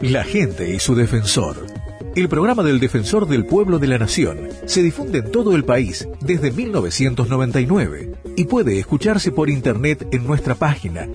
La gente y su defensor. El programa del Defensor del Pueblo de la Nación se difunde en todo el país desde 1999 y puede escucharse por internet en nuestra página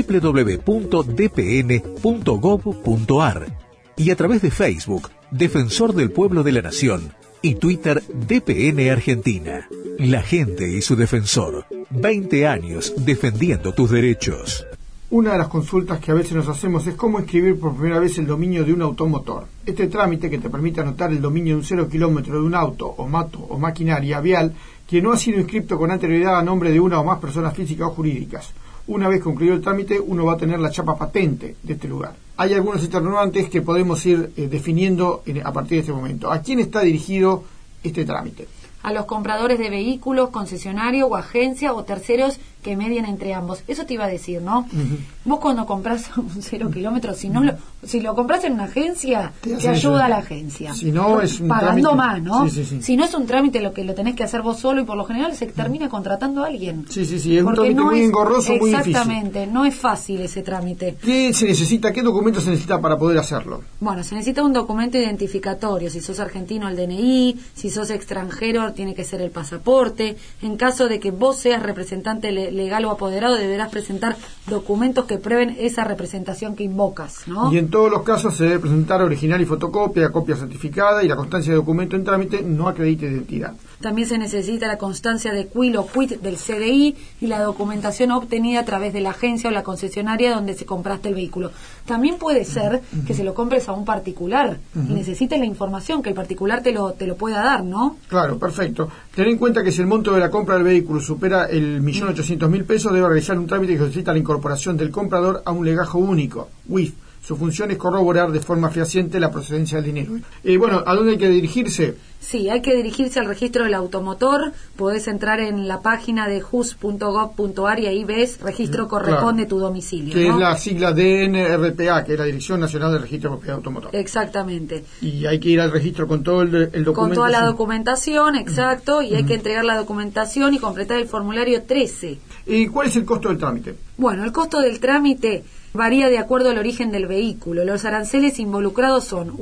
www.dpn.gov.ar y a través de Facebook, Defensor del Pueblo de la Nación, y Twitter, DPN Argentina. La gente y su defensor. 20 años defendiendo tus derechos. Una de las consultas que a veces nos hacemos es cómo inscribir por primera vez el dominio de un automotor. Este trámite que te permite anotar el dominio de un 0 kilómetro de un auto o moto o maquinaria vial que no ha sido inscripto con anterioridad a nombre de una o más personas físicas o jurídicas. Una vez concluido el trámite, uno va a tener la chapa patente de este lugar. Hay algunos interrogantes que podemos ir definiendo a partir de este momento. ¿A quién está dirigido este trámite? A los compradores de vehículos, concesionario o agencia o terceros que medien entre ambos. Eso te iba a decir, ¿no? Uh-huh. Vos cuando compras un 0 kilómetros, si lo compras en una agencia, te ayuda a la agencia. Si no, es un pagando trámite. Más, ¿no? Sí. Si no es un trámite lo tenés que hacer vos solo y por lo general se termina contratando a alguien. Sí, es un trámite muy engorroso, muy difícil. Exactamente, no es fácil ese trámite. ¿Qué se necesita? ¿Qué documento se necesita para poder hacerlo? Bueno, se necesita un documento identificatorio. Si sos argentino, el DNI. Si sos extranjero, tiene que ser el pasaporte. En caso de que vos seas representante legal o apoderado, deberás presentar documentos que prueben esa representación que invocas, ¿no? Y en todos los casos se debe presentar original y fotocopia, copia certificada, y la constancia de documento en trámite no acredita identidad. También se necesita la constancia de quil o quit del CDI y la documentación obtenida a través de la agencia o la concesionaria donde se compraste el vehículo. También puede ser que se lo compres a un particular y necesites la información que el particular te lo pueda dar, ¿no? Claro, perfecto. Ten en cuenta que si el monto de la compra del vehículo supera el 1.800.000 pesos, debe realizar un trámite que solicita la incorporación del comprador a un legajo único, WIF. Su función es corroborar de forma fehaciente la procedencia del dinero. Bueno, ¿a dónde hay que dirigirse? Sí, hay que dirigirse al registro del automotor. Podés entrar en la página de jus.gov.ar y ahí ves registro corresponde tu domicilio, que ¿no? Es la sigla DNRPA, que es la Dirección Nacional del Registro de Propiedad Automotor. Exactamente. Y hay que ir al registro con todo el documento. Con toda la documentación, exacto, y hay que entregar la documentación y completar el formulario 13. ¿Y cuál es el costo del trámite? Bueno, el costo del trámite varía de acuerdo al origen del vehículo. Los aranceles involucrados son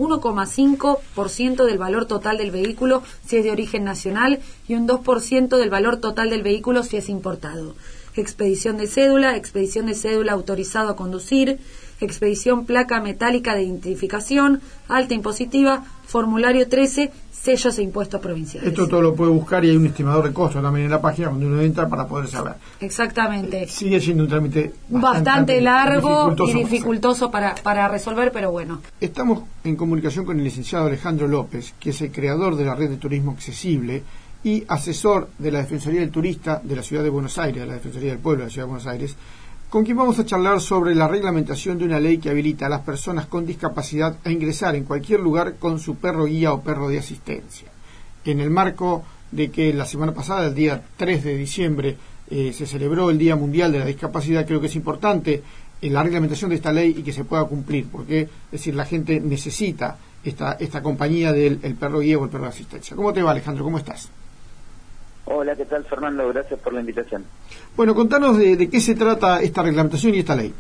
1,5% del valor total del vehículo si es de origen nacional y un 2% del valor total del vehículo si es importado. Expedición de cédula autorizado a conducir, expedición placa metálica de identificación, alta impositiva, formulario 13, sellos e impuestos provinciales. Esto todo lo puede buscar y hay un estimador de costo también en la página cuando uno entra para poder saber. Exactamente. Sigue siendo un trámite bastante largo y dificultoso para resolver, pero bueno. Estamos en comunicación con el licenciado Alejandro López, que es el creador de la red de turismo accesible y asesor de la Defensoría del Turista de la Ciudad de Buenos Aires, de la Defensoría del Pueblo de la Ciudad de Buenos Aires, con quien vamos a charlar sobre la reglamentación de una ley que habilita a las personas con discapacidad a ingresar en cualquier lugar con su perro guía o perro de asistencia. En el marco de que la semana pasada, el día 3 de diciembre, se celebró el Día Mundial de la Discapacidad, creo que es importante la reglamentación de esta ley y que se pueda cumplir, porque es decir, la gente necesita esta compañía del perro guía o el perro de asistencia. ¿Cómo te va, Alejandro? ¿Cómo estás? Hola, ¿qué tal, Fernando? Gracias por la invitación. Bueno, contanos de qué se trata esta reglamentación y esta ley.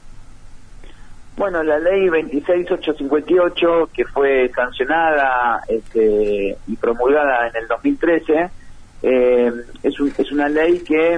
Bueno, la ley 26858, que fue sancionada y promulgada en el 2013, es una ley que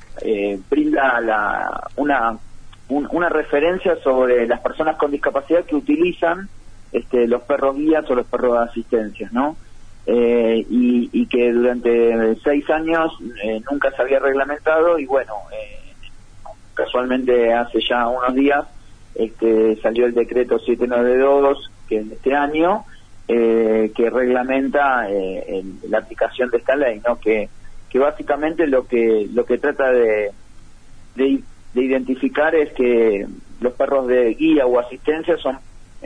brinda una referencia sobre las personas con discapacidad que utilizan los perros guías o los perros de asistencia, ¿no? Y que durante 6 años nunca se había reglamentado y bueno, casualmente hace ya unos días salió el decreto 792 que es de este año que reglamenta la aplicación de esta ley, ¿no? Que básicamente lo que trata de identificar es que los perros de guía o asistencia son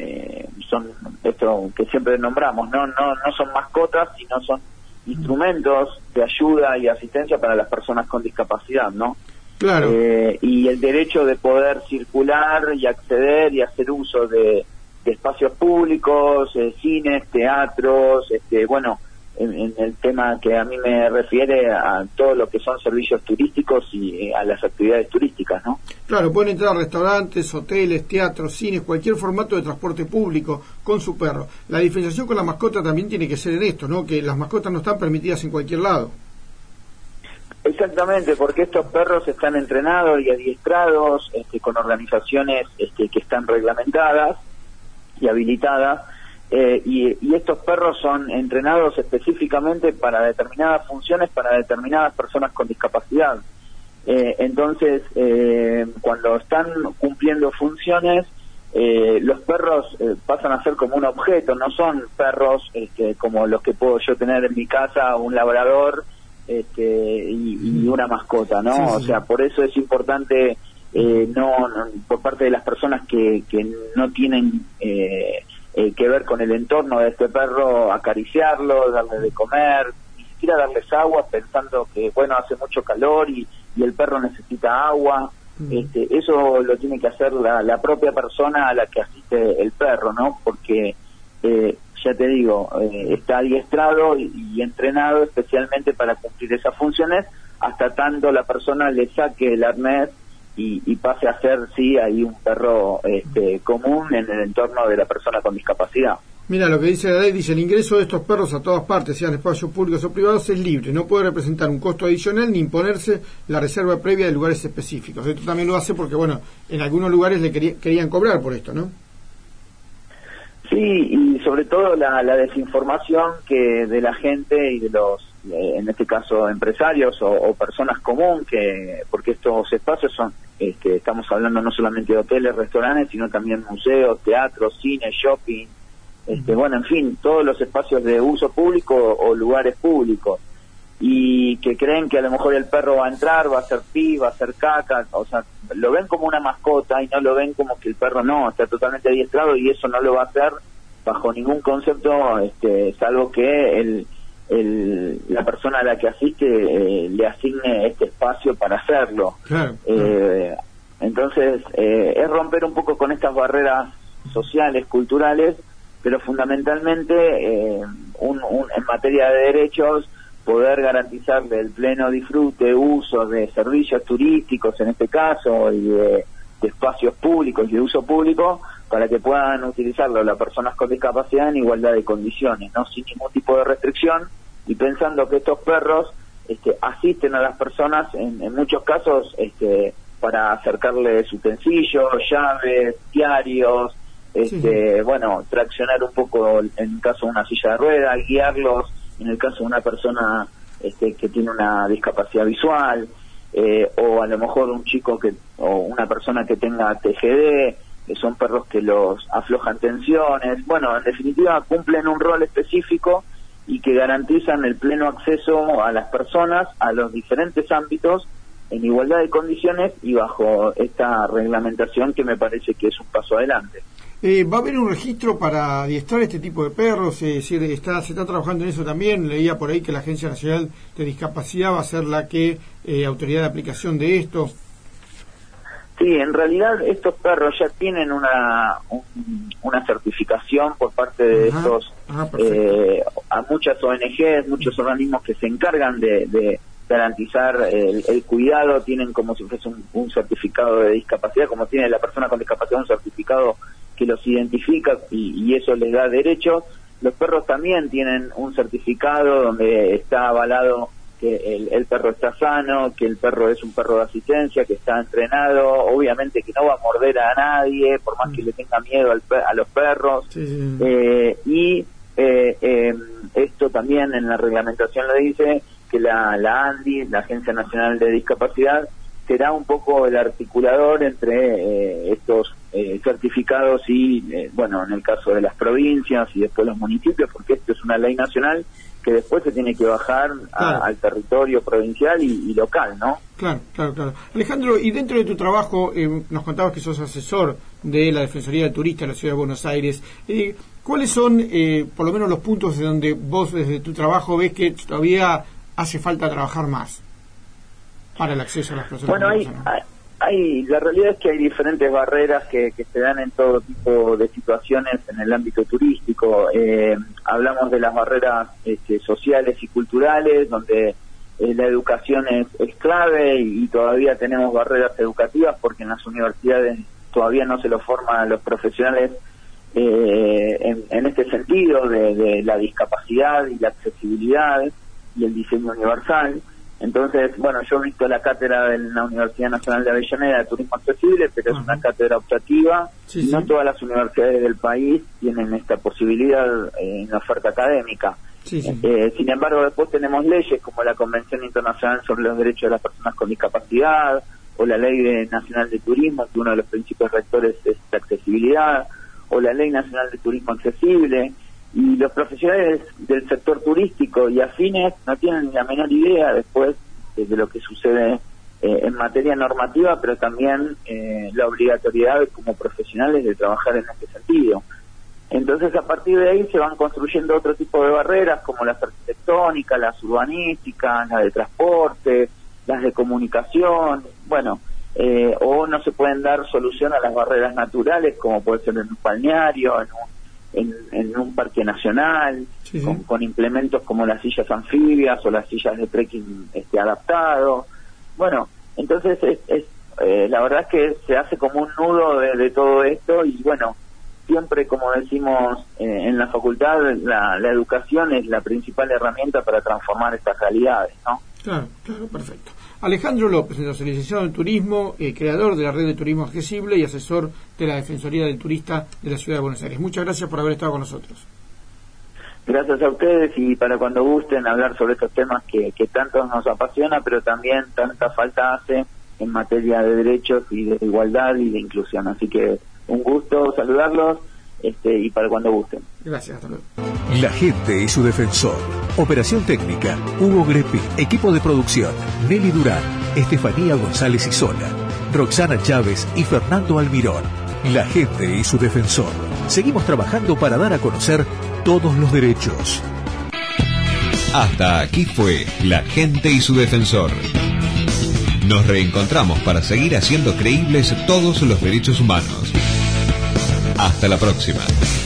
esto que siempre nombramos, no son mascotas, sino son instrumentos de ayuda y asistencia para las personas con discapacidad, ¿no? Claro. Y el derecho de poder circular y acceder y hacer uso de espacios públicos, cines, teatros, en el tema que a mí me refiere a todo lo que son servicios turísticos y a las actividades turísticas, ¿no? Claro, pueden entrar a restaurantes, hoteles, teatros, cines, cualquier formato de transporte público con su perro. La diferenciación con la mascota también tiene que ser en esto, ¿no? Que las mascotas no están permitidas en cualquier lado. Exactamente, porque estos perros están entrenados y adiestrados con organizaciones que están reglamentadas y habilitadas, y estos perros son entrenados específicamente para determinadas funciones, para determinadas personas con discapacidad. Entonces, cuando están cumpliendo funciones, los perros pasan a ser como un objeto, no son perros como los que puedo yo tener en mi casa, un labrador y una mascota, ¿no? Sí, sí. O sea, por eso es importante no por parte de las personas que no tienen que ver con el entorno de este perro, acariciarlo, darle de comer, ni siquiera darles agua pensando que, bueno, hace mucho calor y el perro necesita agua. Eso lo tiene que hacer la propia persona a la que asiste el perro, ¿no? Porque ya te digo, está adiestrado y entrenado especialmente para cumplir esas funciones, hasta tanto la persona le saque el arnés y pase a ser, sí, ahí un perro común en el entorno de la persona con discapacidad. Mira, lo que dice la ley, dice: el ingreso de estos perros a todas partes, sean espacios públicos o privados, es libre, no puede representar un costo adicional ni imponerse la reserva previa de lugares específicos. Esto también lo hace porque, bueno, en algunos lugares le querían cobrar por esto, ¿no? Sí, y sobre todo la desinformación que de la gente y de los, en este caso, empresarios o personas común, porque estos espacios son, estamos hablando no solamente de hoteles, restaurantes, sino también museos, teatros, cines, shopping, bueno, en fin, todos los espacios de uso público o lugares públicos, y que creen que a lo mejor el perro va a entrar, va a hacer pi, va a hacer caca, o sea, lo ven como una mascota y no lo ven como que el perro no, está totalmente adiestrado y eso no lo va a hacer bajo ningún concepto, salvo que la persona a la que asiste le asigne este espacio para hacerlo. Claro. Entonces, es romper un poco con estas barreras sociales, culturales, pero fundamentalmente en materia de derechos, poder garantizarle el pleno disfrute, uso de servicios turísticos en este caso, y de espacios públicos y de uso público, para que puedan utilizarlo las personas con discapacidad en igualdad de condiciones, no sin ningún tipo de restricción, y pensando que estos perros asisten a las personas en muchos casos para acercarles utensilios, llaves, diarios, bueno, traccionar un poco en el caso de una silla de ruedas, guiarlos en el caso de una persona que tiene una discapacidad visual, o a lo mejor un chico o una persona que tenga TGD, que son perros que los aflojan tensiones. Bueno, en definitiva cumplen un rol específico y que garantizan el pleno acceso a las personas a los diferentes ámbitos en igualdad de condiciones y bajo esta reglamentación que me parece que es un paso adelante. ¿Va a haber un registro para adiestrar este tipo de perros? Es decir, se está trabajando en eso también. Leía por ahí que la Agencia Nacional de Discapacidad va a ser la que autoridad de aplicación de esto. Sí, en realidad estos perros ya tienen una certificación por parte de estos a muchas ONGs, muchos organismos que se encargan de garantizar el cuidado, tienen como si fuese un certificado de discapacidad, como tiene la persona con discapacidad un certificado que los identifica y eso les da derechos. Los perros también tienen un certificado donde está avalado que el perro está sano, que el perro es un perro de asistencia, que está entrenado, obviamente que no va a morder a nadie, por más que le tenga miedo a los perros. Y esto también en la reglamentación lo dice, que la ANDI, la Agencia Nacional de Discapacidad, será un poco el articulador entre estos certificados y, bueno, en el caso de las provincias y después los municipios, porque esto es una ley nacional que después se tiene que bajar al territorio provincial y local, ¿no? Claro. Alejandro, y dentro de tu trabajo, nos contabas que sos asesor de la Defensoría del Turista de la Ciudad de Buenos Aires. ¿Cuáles son, por lo menos, los puntos de donde vos desde tu trabajo ves que todavía hace falta trabajar más para el acceso a las personas? Bueno, La realidad es que hay diferentes barreras que se dan en todo tipo de situaciones en el ámbito turístico. Hablamos de las barreras sociales y culturales, donde la educación es clave, y todavía tenemos barreras educativas porque en las universidades todavía no se lo forman a los profesionales en este sentido de la discapacidad y la accesibilidad y el diseño universal. Entonces, bueno, yo he visto la cátedra de la Universidad Nacional de Avellaneda de Turismo Accesible, pero es una cátedra optativa, y no todas las universidades del país tienen esta posibilidad en la oferta académica. Sin embargo, después tenemos leyes como la Convención Internacional sobre los Derechos de las Personas con Discapacidad, o la Ley Nacional de Turismo, que uno de los principios rectores es la accesibilidad, o la Ley Nacional de Turismo Accesible. Y los profesionales del sector turístico y afines no tienen ni la menor idea después de lo que sucede en materia normativa, pero también la obligatoriedad como profesionales de trabajar en este sentido. Entonces, a partir de ahí se van construyendo otro tipo de barreras, como las arquitectónicas, las urbanísticas, las de transporte, las de comunicación, o no se pueden dar solución a las barreras naturales, como puede ser en un balneario, en un parque nacional, con implementos como las sillas anfibias o las sillas de trekking adaptado. Entonces la verdad es que se hace como un nudo de todo esto, y siempre, como decimos en la facultad, la educación es la principal herramienta para transformar estas realidades, ¿no? Claro, perfecto. Alejandro López, licenciado en Turismo, creador de la Red de Turismo Accesible y asesor de la Defensoría del Turista de la Ciudad de Buenos Aires. Muchas gracias por haber estado con nosotros. Gracias a ustedes, y para cuando gusten hablar sobre estos temas que tanto nos apasiona, pero también tanta falta hace en materia de derechos y de igualdad y de inclusión. Así que un gusto saludarlos, y para cuando gusten. Gracias, hasta luego. La gente y su defensor. Operación técnica, Hugo Grepi. Equipo de producción, Nelly Durán, Estefanía González Isola, Roxana Chávez y Fernando Almirón. La gente y su defensor. Seguimos trabajando para dar a conocer todos los derechos. Hasta aquí fue La gente y su defensor. Nos reencontramos para seguir haciendo creíbles todos los derechos humanos. Hasta la próxima.